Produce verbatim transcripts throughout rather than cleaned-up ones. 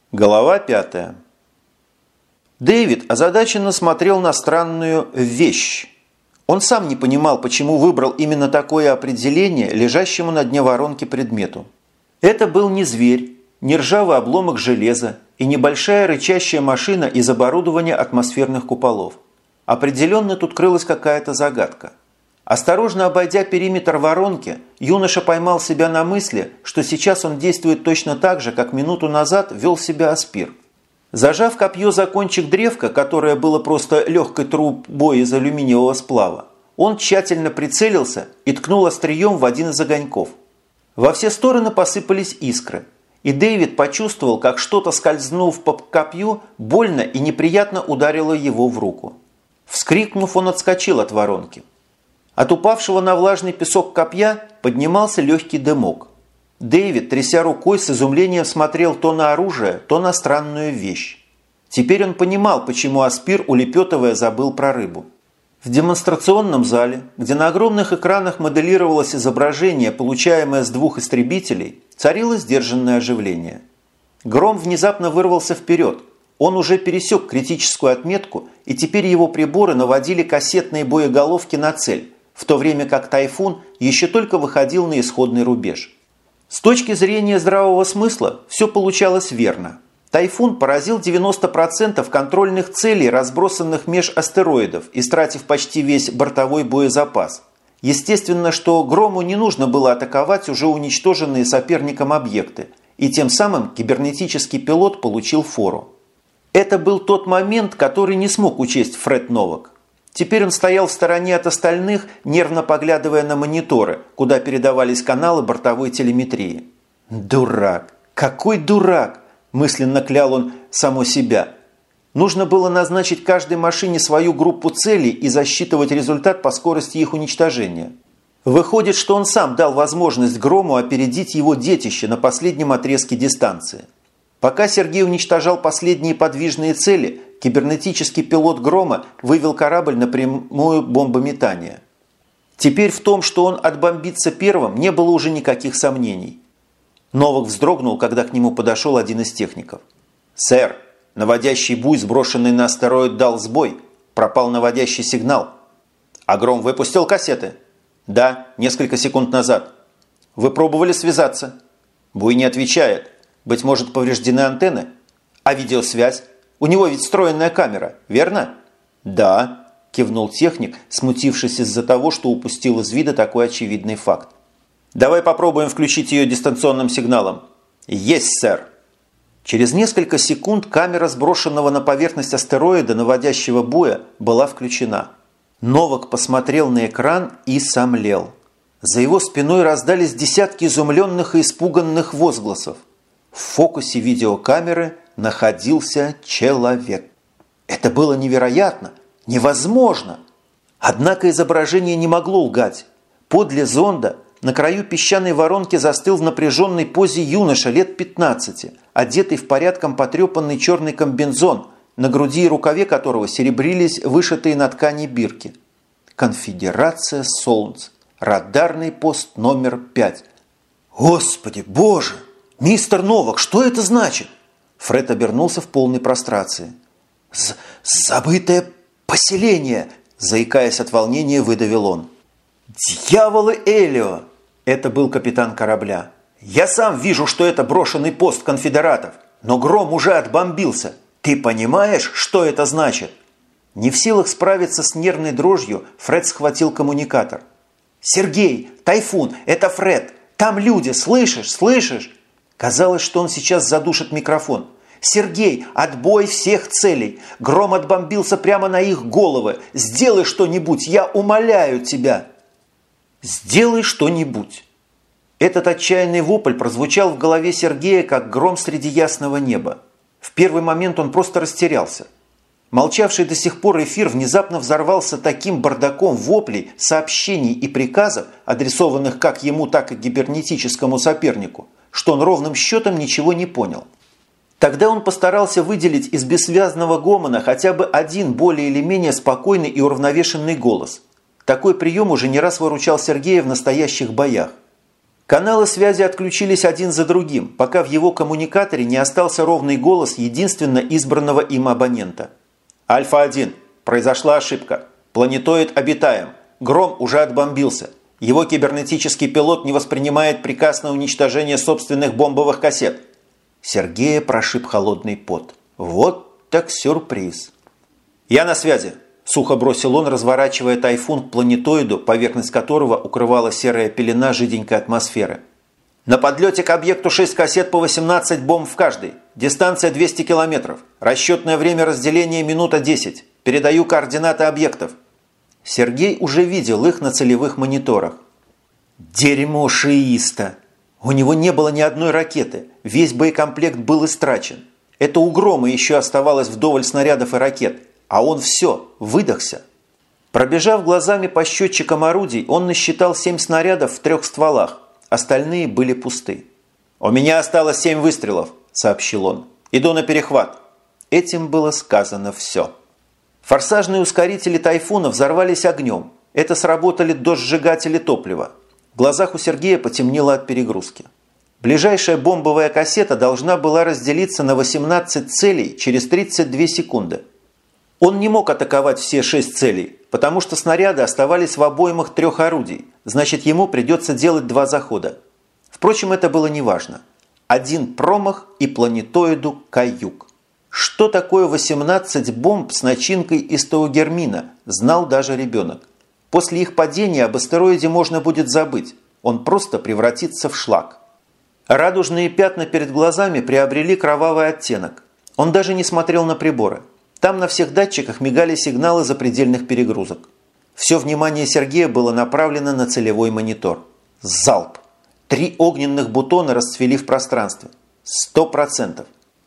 Глава пятая. Дэвид озадаченно смотрел на странную вещь. Он сам не понимал, почему выбрал именно такое определение лежащему на дне воронки предмету. Это был не зверь, не ржавый обломок железа и небольшая рычащая машина из оборудования атмосферных куполов. Определенно тут крылась какая-то загадка. Осторожно обойдя периметр воронки, юноша поймал себя на мысли, что сейчас он действует точно так же, как минуту назад вел себя Аспир. Зажав копье за кончик древка, которое было просто легкой трубой из алюминиевого сплава, он тщательно прицелился и ткнул острием в один из огоньков. Во все стороны посыпались искры, и Дэвид почувствовал, как что-то, скользнув по копью, больно и неприятно ударило его в руку. Вскрикнув, он отскочил от воронки. От упавшего на влажный песок копья поднимался легкий дымок. Дэвид, тряся рукой, с изумлением смотрел то на оружие, то на странную вещь. Теперь он понимал, почему Аспир, улепетывая, забыл про рыбу. В демонстрационном зале, где на огромных экранах моделировалось изображение, получаемое с двух истребителей, царило сдержанное оживление. Гром внезапно вырвался вперед. Он уже пересек критическую отметку, и теперь его приборы наводили кассетные боеголовки на цель, в то время как Тайфун еще только выходил на исходный рубеж. С точки зрения здравого смысла все получалось верно. Тайфун поразил девяносто процентов контрольных целей, разбросанных меж астероидов, истратив почти весь бортовой боезапас. Естественно, что Грому не нужно было атаковать уже уничтоженные соперником объекты, и тем самым кибернетический пилот получил фору. Это был тот момент, который не смог учесть Фред Новак. Теперь он стоял в стороне от остальных, нервно поглядывая на мониторы, куда передавались каналы бортовой телеметрии. «Дурак! Какой дурак!» – мысленно клял он само себя. Нужно было назначить каждой машине свою группу целей и засчитывать результат по скорости их уничтожения. Выходит, что он сам дал возможность Грому опередить его детище на последнем отрезке дистанции. Пока Сергей уничтожал последние подвижные цели, кибернетический пилот «Грома» вывел корабль на прямое бомбометание. Теперь в том, что он отбомбится первым, не было уже никаких сомнений. Новак вздрогнул, когда к нему подошел один из техников. «Сэр, наводящий буй, сброшенный на астероид, дал сбой. Пропал наводящий сигнал». «А Гром выпустил кассеты?» «Да, несколько секунд назад». «Вы пробовали связаться?» «Буй не отвечает. Быть может, повреждены антенны? А видеосвязь? У него ведь встроенная камера, верно?» «Да», – кивнул техник, смутившись из-за того, что упустил из вида такой очевидный факт. «Давай попробуем включить ее дистанционным сигналом». «Есть, сэр». Через несколько секунд камера сброшенного на поверхность астероида наводящего буя была включена. Новак посмотрел на экран и сомлел. За его спиной раздались десятки изумленных и испуганных возгласов. В фокусе видеокамеры находился человек. Это было невероятно, невозможно. Однако изображение не могло лгать. Подле зонда на краю песчаной воронки застыл в напряженной позе юноша лет пятнадцати, одетый в порядком потрепанный черный комбинезон, на груди и рукаве которого серебрились вышитые на ткани бирки. Конфедерация Солнц. Радарный пост номер пять. Господи, боже! «Мистер Новак, что это значит?» Фред обернулся в полной прострации. «Забытое поселение!» Заикаясь от волнения, выдавил он. «Дьяволы Элио!» Это был капитан корабля. «Я сам вижу, что это брошенный пост конфедератов, но Гром уже отбомбился. Ты понимаешь, что это значит?» Не в силах справиться с нервной дрожью, Фред схватил коммуникатор. «Сергей! Тайфун! Это Фред! Там люди! Слышишь? Слышишь?» Казалось, что он сейчас задушит микрофон. «Сергей, отбой всех целей! Гром отбомбился прямо на их головы! Сделай что-нибудь, я умоляю тебя!» «Сделай что-нибудь!» Этот отчаянный вопль прозвучал в голове Сергея, как гром среди ясного неба. В первый момент он просто растерялся. Молчавший до сих пор эфир внезапно взорвался таким бардаком воплей, сообщений и приказов, адресованных как ему, так и гибернетическому сопернику, что он ровным счетом ничего не понял. Тогда он постарался выделить из бессвязного гомона хотя бы один более или менее спокойный и уравновешенный голос. Такой прием уже не раз выручал Сергея в настоящих боях. Каналы связи отключились один за другим, пока в его коммуникаторе не остался ровный голос единственно избранного им абонента. «Альфа-один. Произошла ошибка. Планетоид обитаем. Гром уже отбомбился. Его кибернетический пилот не воспринимает приказ на уничтожение собственных бомбовых кассет». Сергея прошиб холодный пот. Вот так сюрприз. «Я на связи», – сухо бросил он, разворачивая тайфун к планетоиду, поверхность которого укрывала серая пелена жиденькой атмосферы. «На подлете к объекту шесть кассет по восемнадцать бомб в каждой. Дистанция двести километров. Расчетное время разделения минута десять. Передаю координаты объектов». Сергей уже видел их на целевых мониторах. Дерьмо шииста! У него не было ни одной ракеты. Весь боекомплект был истрачен. Это у Грома еще оставалось вдоволь снарядов и ракет. А он все, выдохся. Пробежав глазами по счетчикам орудий, он насчитал семь снарядов в трех стволах. Остальные были пусты. «У меня осталось семь выстрелов», – сообщил он. «Иду на перехват». Этим было сказано все. Форсажные ускорители «Тайфуна» взорвались огнем. Это сработали дождсжигатели топлива. В глазах у Сергея потемнело от перегрузки. Ближайшая бомбовая кассета должна была разделиться на восемнадцать целей через тридцать две секунды. Он не мог атаковать все шесть целей, потому что снаряды оставались в обоймах трех орудий, значит, ему придется делать два захода. Впрочем, это было неважно. Один промах и планетоиду каюк. Что такое восемнадцать бомб с начинкой из таугермина, знал даже ребенок. После их падения об астероиде можно будет забыть, он просто превратится в шлак. Радужные пятна перед глазами приобрели кровавый оттенок. Он даже не смотрел на приборы. Там на всех датчиках мигали сигналы запредельных перегрузок. Все внимание Сергея было направлено на целевой монитор. Залп! Три огненных бутона расцвели в пространстве. Сто процентов.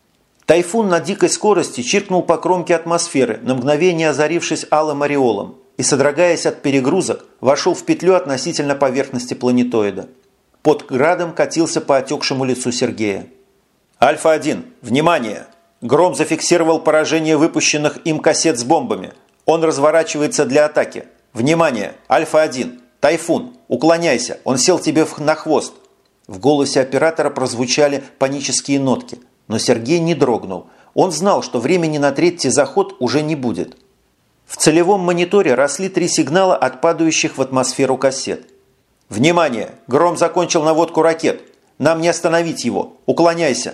Тайфун на дикой скорости чиркнул по кромке атмосферы, на мгновение озарившись алым ореолом, и, содрогаясь от перегрузок, вошел в петлю относительно поверхности планетоида. Под градом катился по отекшему лицу Сергея. «Альфа-один, внимание! Гром зафиксировал поражение выпущенных им кассет с бомбами. Он разворачивается для атаки. Внимание! Альфа-один! Тайфун! Уклоняйся! Он сел тебе на хвост!» В голосе оператора прозвучали панические нотки. Но Сергей не дрогнул. Он знал, что времени на третий заход уже не будет. В целевом мониторе росли три сигнала от падающих в атмосферу кассет. «Внимание! Гром закончил наводку ракет! Нам не остановить его! Уклоняйся!»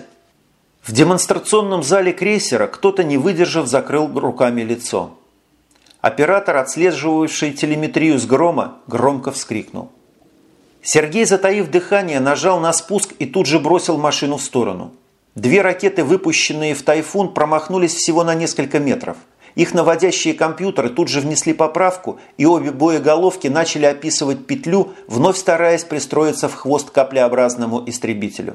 В демонстрационном зале крейсера кто-то, не выдержав, закрыл руками лицо. Оператор, отслеживавший телеметрию с Грома, громко вскрикнул. Сергей, затаив дыхание, нажал на спуск и тут же бросил машину в сторону. Две ракеты, выпущенные в «Тайфун», промахнулись всего на несколько метров. Их наводящие компьютеры тут же внесли поправку, и обе боеголовки начали описывать петлю, вновь стараясь пристроиться в хвост каплеобразному истребителю.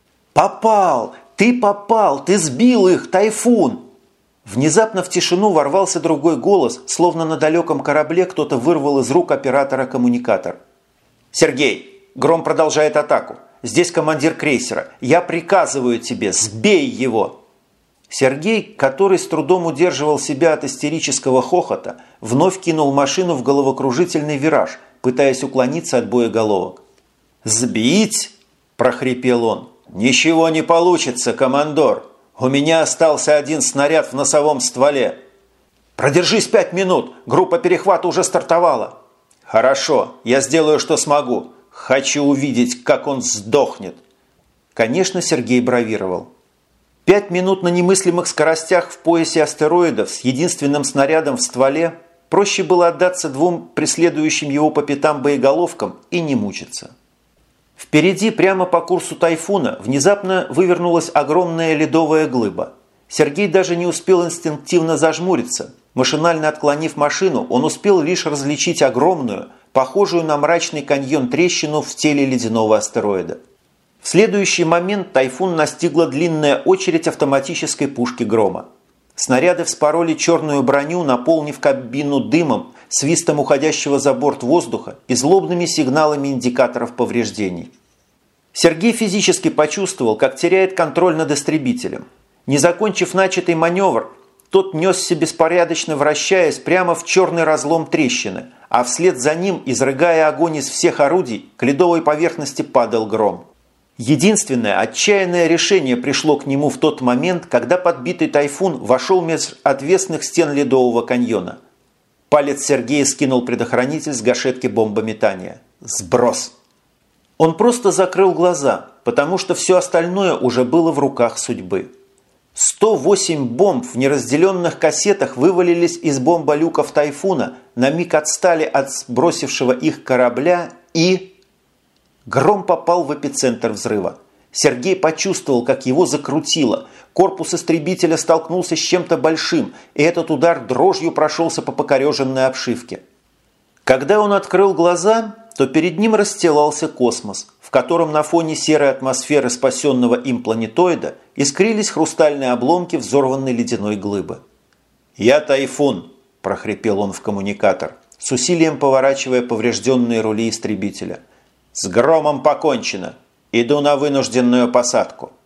«Попал! Ты попал! Ты сбил их, Тайфун!» Внезапно в тишину ворвался другой голос, словно на далеком корабле кто-то вырвал из рук оператора коммуникатор. «Сергей, Гром продолжает атаку. Здесь командир крейсера. Я приказываю тебе, сбей его!» Сергей, который с трудом удерживал себя от истерического хохота, вновь кинул машину в головокружительный вираж, пытаясь уклониться от боеголовок. «Сбить?» – прохрипел он. «Ничего не получится, командор. У меня остался один снаряд в носовом стволе». «Продержись пять минут. Группа перехвата уже стартовала». «Хорошо. Я сделаю, что смогу. Хочу увидеть, как он сдохнет». Конечно, Сергей бравировал. Пять минут на немыслимых скоростях в поясе астероидов с единственным снарядом в стволе проще было отдаться двум преследующим его по пятам боеголовкам и не мучиться. Впереди, прямо по курсу «Тайфуна», внезапно вывернулась огромная ледовая глыба. Сергей даже не успел инстинктивно зажмуриться. Машинально отклонив машину, он успел лишь различить огромную, похожую на мрачный каньон трещину в теле ледяного астероида. В следующий момент «Тайфун» настигла длинная очередь автоматической пушки «Грома». Снаряды вспороли черную броню, наполнив кабину дымом, свистом уходящего за борт воздуха и злобными сигналами индикаторов повреждений. Сергей физически почувствовал, как теряет контроль над истребителем. Не закончив начатый маневр, тот несся беспорядочно, вращаясь прямо в черный разлом трещины, а вслед за ним, изрыгая огонь из всех орудий, к ледовой поверхности падал гром. Единственное отчаянное решение пришло к нему в тот момент, когда подбитый тайфун вошел меж отвесных стен ледового каньона. Палец Сергея скинул предохранитель с гашетки бомбометания. Сброс! Он просто закрыл глаза, потому что все остальное уже было в руках судьбы. сто восемь бомб в неразделенных кассетах вывалились из бомболюков тайфуна, на миг отстали от сбросившего их корабля и... Гром попал в эпицентр взрыва. Сергей почувствовал, как его закрутило. Корпус истребителя столкнулся с чем-то большим, и этот удар дрожью прошелся по покореженной обшивке. Когда он открыл глаза, то перед ним расстилался космос, в котором на фоне серой атмосферы спасенного им планетоида искрились хрустальные обломки взорванной ледяной глыбы. «Я Тайфун!» – прохрипел он в коммуникатор, с усилием поворачивая поврежденные рули истребителя. «С громом покончено. Иду на вынужденную посадку».